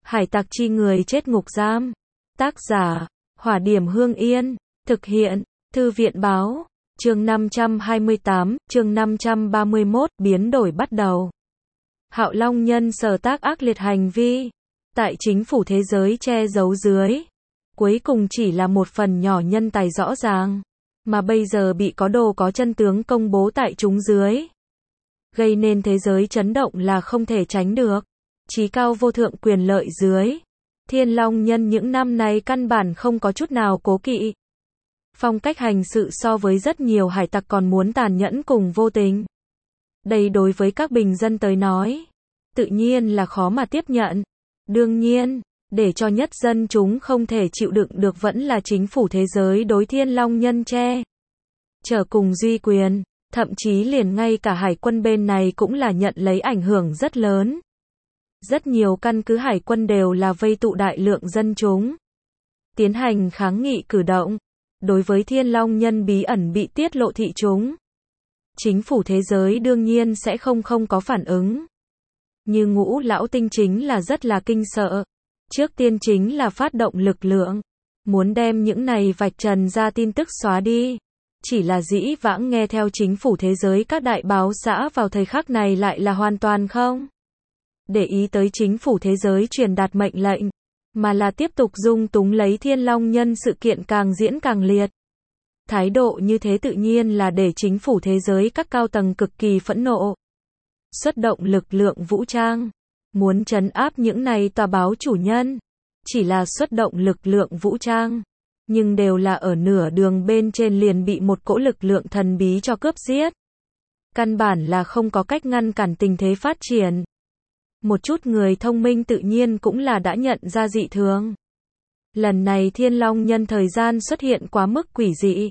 Hải tặc chi người chết ngục giam. Tác giả, Hỏa Điểm Hương Yên. Thực hiện, Thư viện Báo. Chương 528, chương 531, biến đổi bắt đầu. Hạo Long nhân sở tác ác liệt hành vi. Tại chính phủ thế giới che giấu dưới. Cuối cùng chỉ là một phần nhỏ nhân tài rõ ràng. Mà bây giờ bị có đồ có chân tướng công bố tại chúng dưới. Gây nên thế giới chấn động là không thể tránh được. Chí cao vô thượng quyền lợi dưới. Thiên Long nhân những năm này căn bản không có chút nào cố kỵ. Phong cách hành sự so với rất nhiều hải tặc còn muốn tàn nhẫn cùng vô tình. Đây đối với các bình dân tới nói, tự nhiên là khó mà tiếp nhận. Đương nhiên, để cho nhất dân chúng không thể chịu đựng được vẫn là chính phủ thế giới đối Thiên Long nhân che chở cùng duy quyền, thậm chí liền ngay cả hải quân bên này cũng là nhận lấy ảnh hưởng rất lớn. Rất nhiều căn cứ hải quân đều là vây tụ đại lượng dân chúng, tiến hành kháng nghị cử động. Đối với Thiên Long nhân bí ẩn bị tiết lộ thị chúng, chính phủ thế giới đương nhiên sẽ không có phản ứng. Như Ngũ Lão Tinh chính là rất là kinh sợ. Trước tiên chính là phát động lực lượng, muốn đem những này vạch trần ra tin tức xóa đi. Chỉ là dĩ vãng nghe theo chính phủ thế giới các đại báo xã vào thời khắc này lại là hoàn toàn không để ý tới chính phủ thế giới truyền đạt mệnh lệnh, mà là tiếp tục dung túng lấy Thiên Long nhân sự kiện càng diễn càng liệt. Thái độ như thế tự nhiên là để chính phủ thế giới các cao tầng cực kỳ phẫn nộ. Xuất động lực lượng vũ trang, muốn trấn áp những này tòa báo chủ nhân. Chỉ là xuất động lực lượng vũ trang, nhưng đều là ở nửa đường bên trên liền bị một cỗ lực lượng thần bí cho cướp giết. Căn bản là không có cách ngăn cản tình thế phát triển. Một chút người thông minh tự nhiên cũng là đã nhận ra dị thường. Lần này Thiên Long nhân thời gian xuất hiện quá mức quỷ dị.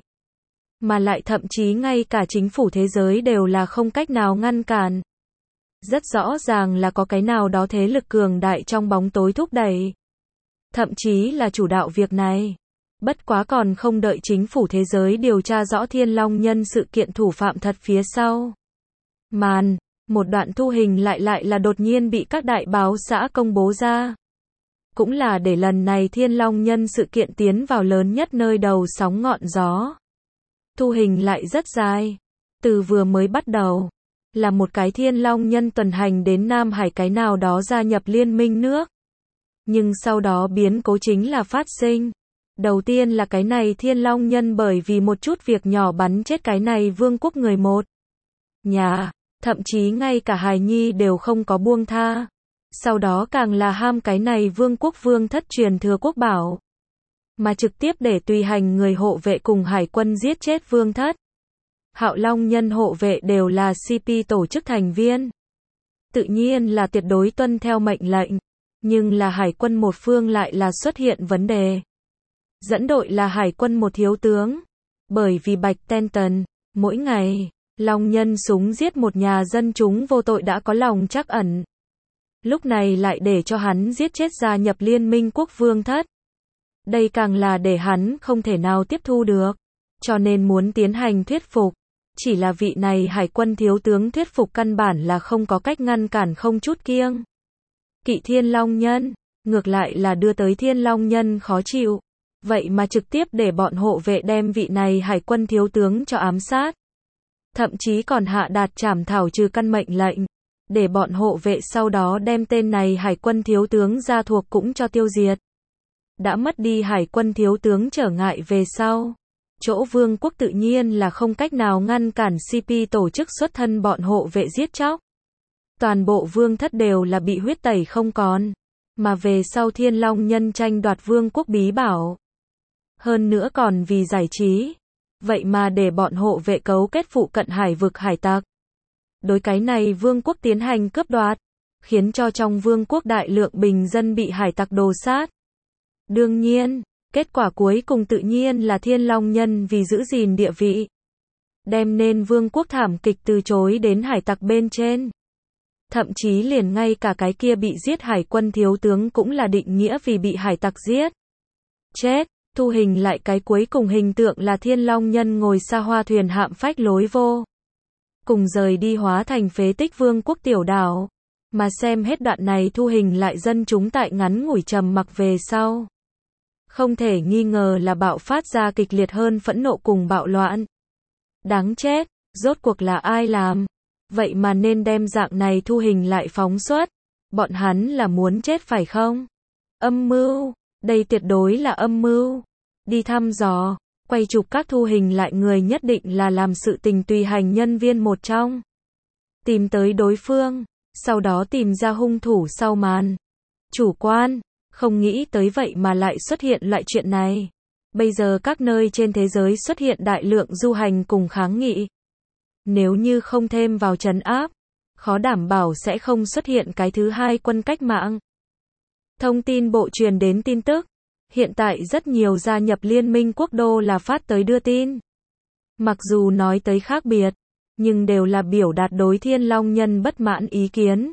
Mà lại thậm chí ngay cả chính phủ thế giới đều là không cách nào ngăn cản. Rất rõ ràng là có cái nào đó thế lực cường đại trong bóng tối thúc đẩy. Thậm chí là chủ đạo việc này. Bất quá còn không đợi chính phủ thế giới điều tra rõ Thiên Long nhân sự kiện thủ phạm thật phía sau. Một đoạn thu hình lại là đột nhiên bị các đại báo xã công bố ra. Cũng là để lần này Thiên Long nhân sự kiện tiến vào lớn nhất nơi đầu sóng ngọn gió. Thu hình lại rất dài. Từ vừa mới bắt đầu, là một cái Thiên Long nhân tuần hành đến Nam Hải cái nào đó gia nhập liên minh nước. Nhưng sau đó biến cố chính là phát sinh. Đầu tiên là cái này Thiên Long nhân bởi vì một chút việc nhỏ bắn chết cái này vương quốc người một nhà. Thậm chí ngay cả hài nhi đều không có buông tha. Sau đó càng là ham cái này vương quốc vương thất truyền thừa quốc bảo. Mà trực tiếp để tùy hành người hộ vệ cùng hải quân giết chết vương thất. Hạo Long nhân hộ vệ đều là CP tổ chức thành viên. Tự nhiên là tuyệt đối tuân theo mệnh lệnh. Nhưng là hải quân một phương lại là xuất hiện vấn đề. Dẫn đội là hải quân một thiếu tướng. Bởi vì Bạch Tenton, mỗi ngày Long nhân súng giết một nhà dân chúng vô tội đã có lòng trắc ẩn. Lúc này lại để cho hắn giết chết gia nhập liên minh quốc vương thất. Đây càng là để hắn không thể nào tiếp thu được. Cho nên muốn tiến hành thuyết phục. Chỉ là vị này hải quân thiếu tướng thuyết phục căn bản là không có cách ngăn cản không chút kiêng kỵ Thiên Long nhân. Ngược lại là đưa tới Thiên Long nhân khó chịu. Vậy mà trực tiếp để bọn hộ vệ đem vị này hải quân thiếu tướng cho ám sát. Thậm chí còn hạ đạt trảm thảo trừ căn mệnh lệnh. Để bọn hộ vệ sau đó đem tên này hải quân thiếu tướng gia thuộc cũng cho tiêu diệt. Đã mất đi hải quân thiếu tướng trở ngại về sau. Chỗ vương quốc tự nhiên là không cách nào ngăn cản CP tổ chức xuất thân bọn hộ vệ giết chóc. Toàn bộ vương thất đều là bị huyết tẩy không còn. Mà về sau Thiên Long nhân tranh đoạt vương quốc bí bảo. Hơn nữa còn vì giải trí. Vậy mà để bọn hộ vệ cấu kết phụ cận hải vực hải tặc. Đối cái này vương quốc tiến hành cướp đoạt. Khiến cho trong vương quốc đại lượng bình dân bị hải tặc đồ sát. Đương nhiên, kết quả cuối cùng tự nhiên là Thiên Long nhân vì giữ gìn địa vị. Đem nên vương quốc thảm kịch từ chối đến hải tặc bên trên. Thậm chí liền ngay cả cái kia bị giết hải quân thiếu tướng cũng là định nghĩa vì bị hải tặc giết. Chết. Thu hình lại cái cuối cùng hình tượng là Thiên Long nhân ngồi xa hoa thuyền hạm phách lối vô cùng rời đi hóa thành phế tích vương quốc tiểu đảo. Mà xem hết đoạn này thu hình lại dân chúng tại ngắn ngủi trầm mặc về sau. Không thể nghi ngờ là bạo phát ra kịch liệt hơn phẫn nộ cùng bạo loạn. Đáng chết, rốt cuộc là ai làm? Vậy mà nên đem dạng này thu hình lại phóng xuất. Bọn hắn là muốn chết phải không? Âm mưu, đây tuyệt đối là âm mưu. Đi thăm dò, quay chụp các thu hình lại người nhất định là làm sự tình tùy hành nhân viên một trong. Tìm tới đối phương, sau đó tìm ra hung thủ sau màn. Chủ quan, không nghĩ tới vậy mà lại xuất hiện loại chuyện này. Bây giờ các nơi trên thế giới xuất hiện đại lượng du hành cùng kháng nghị. Nếu như không thêm vào trấn áp, khó đảm bảo sẽ không xuất hiện cái thứ hai quân cách mạng. Thông tin bộ truyền đến tin tức. Hiện tại rất nhiều gia nhập Liên minh quốc đô là phát tới đưa tin. Mặc dù nói tới khác biệt, nhưng đều là biểu đạt đối Thiên Long Nhân bất mãn ý kiến.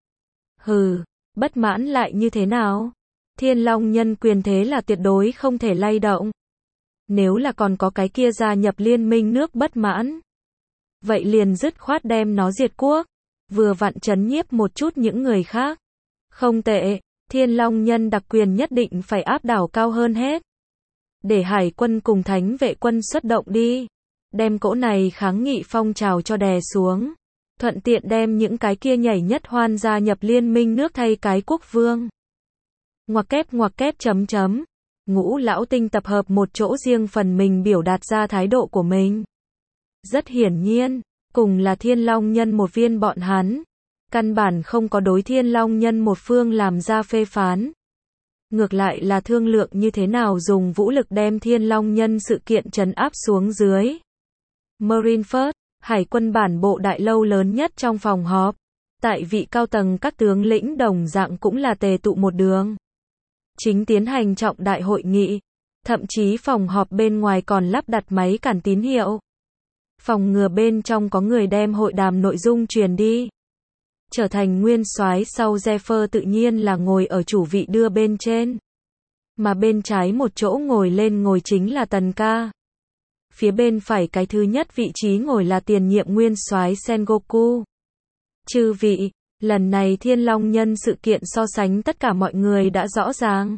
Hừ, bất mãn lại như thế nào? Thiên Long Nhân quyền thế là tuyệt đối không thể lay động. Nếu là còn có cái kia gia nhập liên minh nước bất mãn, vậy liền dứt khoát đem nó diệt quốc, vừa vặn trấn nhiếp một chút những người khác. Không tệ, Thiên Long Nhân đặc quyền nhất định phải áp đảo cao hơn hết. Để hải quân cùng thánh vệ quân xuất động đi. Đem cỗ này kháng nghị phong trào cho đè xuống. Thuận tiện đem những cái kia nhảy nhất hoan gia nhập liên minh nước thay cái quốc vương. Ngoặc kép chấm chấm. Ngũ lão tinh tập hợp một chỗ riêng phần mình biểu đạt ra thái độ của mình. Rất hiển nhiên, cùng là Thiên Long Nhân một viên bọn hắn. Căn bản không có đối Thiên Long Nhân một phương làm ra phê phán. Ngược lại là thương lượng như thế nào dùng vũ lực đem Thiên Long Nhân sự kiện trấn áp xuống dưới. Marine First, hải quân bản bộ đại lâu lớn nhất trong phòng họp. Tại vị cao tầng các tướng lĩnh đồng dạng cũng là tề tụ một đường. Chính tiến hành trọng đại hội nghị. Thậm chí phòng họp bên ngoài còn lắp đặt máy cản tín hiệu. Phòng ngừa bên trong có người đem hội đàm nội dung truyền đi. Trở thành nguyên soái sau Zephyr tự nhiên là ngồi ở chủ vị đưa bên trên. Mà bên trái một chỗ ngồi chính là Tần Ca. Phía bên phải cái thứ nhất vị trí ngồi là tiền nhiệm nguyên soái Sengoku. Chư vị, lần này Thiên Long Nhân sự kiện so sánh tất cả mọi người đã rõ ràng.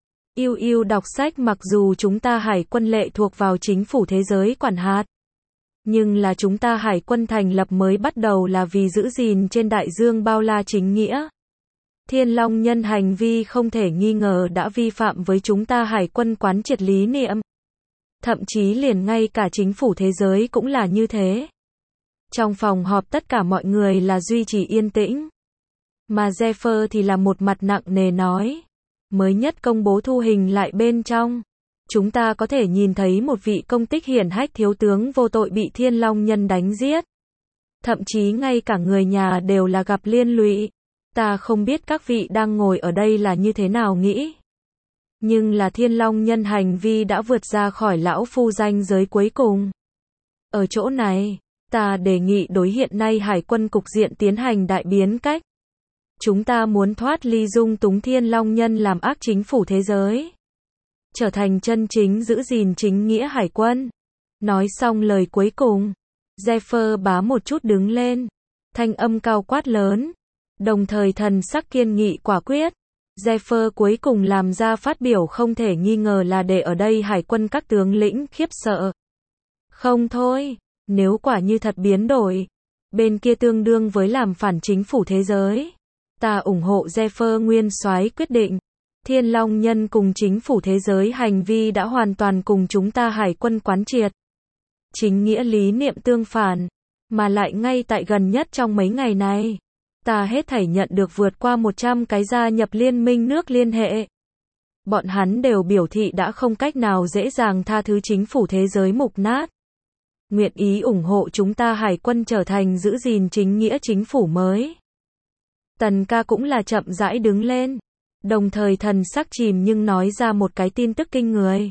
Yêu đọc sách mặc dù chúng ta hải quân lệ thuộc vào chính phủ thế giới quản hạt. Nhưng là chúng ta hải quân thành lập mới bắt đầu là vì giữ gìn trên đại dương bao la chính nghĩa. Thiên Long Nhân hành vi không thể nghi ngờ đã vi phạm với chúng ta hải quân quán triệt lý niệm. Thậm chí liền ngay cả chính phủ thế giới cũng là như thế. Trong phòng họp tất cả mọi người là duy trì yên tĩnh. Mà Zephyr thì là một mặt nặng nề nói. Mới nhất công bố thu hình lại bên trong. Chúng ta có thể nhìn thấy một vị công tích hiển hách thiếu tướng vô tội bị Thiên Long Nhân đánh giết. Thậm chí ngay cả người nhà đều là gặp liên lụy. Ta không biết các vị đang ngồi ở đây là như thế nào nghĩ. Nhưng là Thiên Long Nhân hành vi đã vượt ra khỏi lão phu ranh giới cuối cùng. Ở chỗ này, ta đề nghị đối hiện nay hải quân cục diện tiến hành đại biến cách. Chúng ta muốn thoát ly dung túng Thiên Long Nhân làm ác chính phủ thế giới. Trở thành chân chính giữ gìn chính nghĩa hải quân. Nói xong lời cuối cùng, Zephyr bá một chút đứng lên. Thanh âm cao quát lớn. Đồng thời thần sắc kiên nghị quả quyết. Zephyr cuối cùng làm ra phát biểu không thể nghi ngờ là để ở đây hải quân các tướng lĩnh khiếp sợ. Không thôi, nếu quả như thật biến đổi, bên kia tương đương với làm phản chính phủ thế giới. Ta ủng hộ Zephyr nguyên soái quyết định. Thiên Long Nhân cùng chính phủ thế giới hành vi đã hoàn toàn cùng chúng ta hải quân quán triệt. Chính nghĩa lý niệm tương phản, mà lại ngay tại gần nhất trong mấy ngày này. Ta hết thảy nhận được vượt qua 100 cái gia nhập liên minh nước liên hệ. Bọn hắn đều biểu thị đã không cách nào dễ dàng tha thứ chính phủ thế giới mục nát. Nguyện ý ủng hộ chúng ta hải quân trở thành giữ gìn chính nghĩa chính phủ mới. Tần Ca cũng là chậm rãi đứng lên. Đồng thời thần sắc chìm nhưng nói ra một cái tin tức kinh người.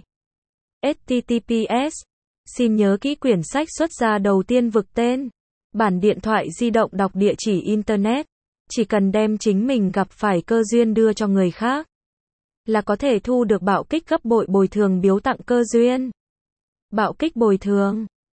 HTTPS. Xin nhớ kỹ quyển sách xuất ra đầu tiên vực tên. Bản điện thoại di động đọc địa chỉ Internet. Chỉ cần đem chính mình gặp phải cơ duyên đưa cho người khác. Là có thể thu được bạo kích gấp bội bồi thường biếu tặng cơ duyên. Bạo kích bồi thường.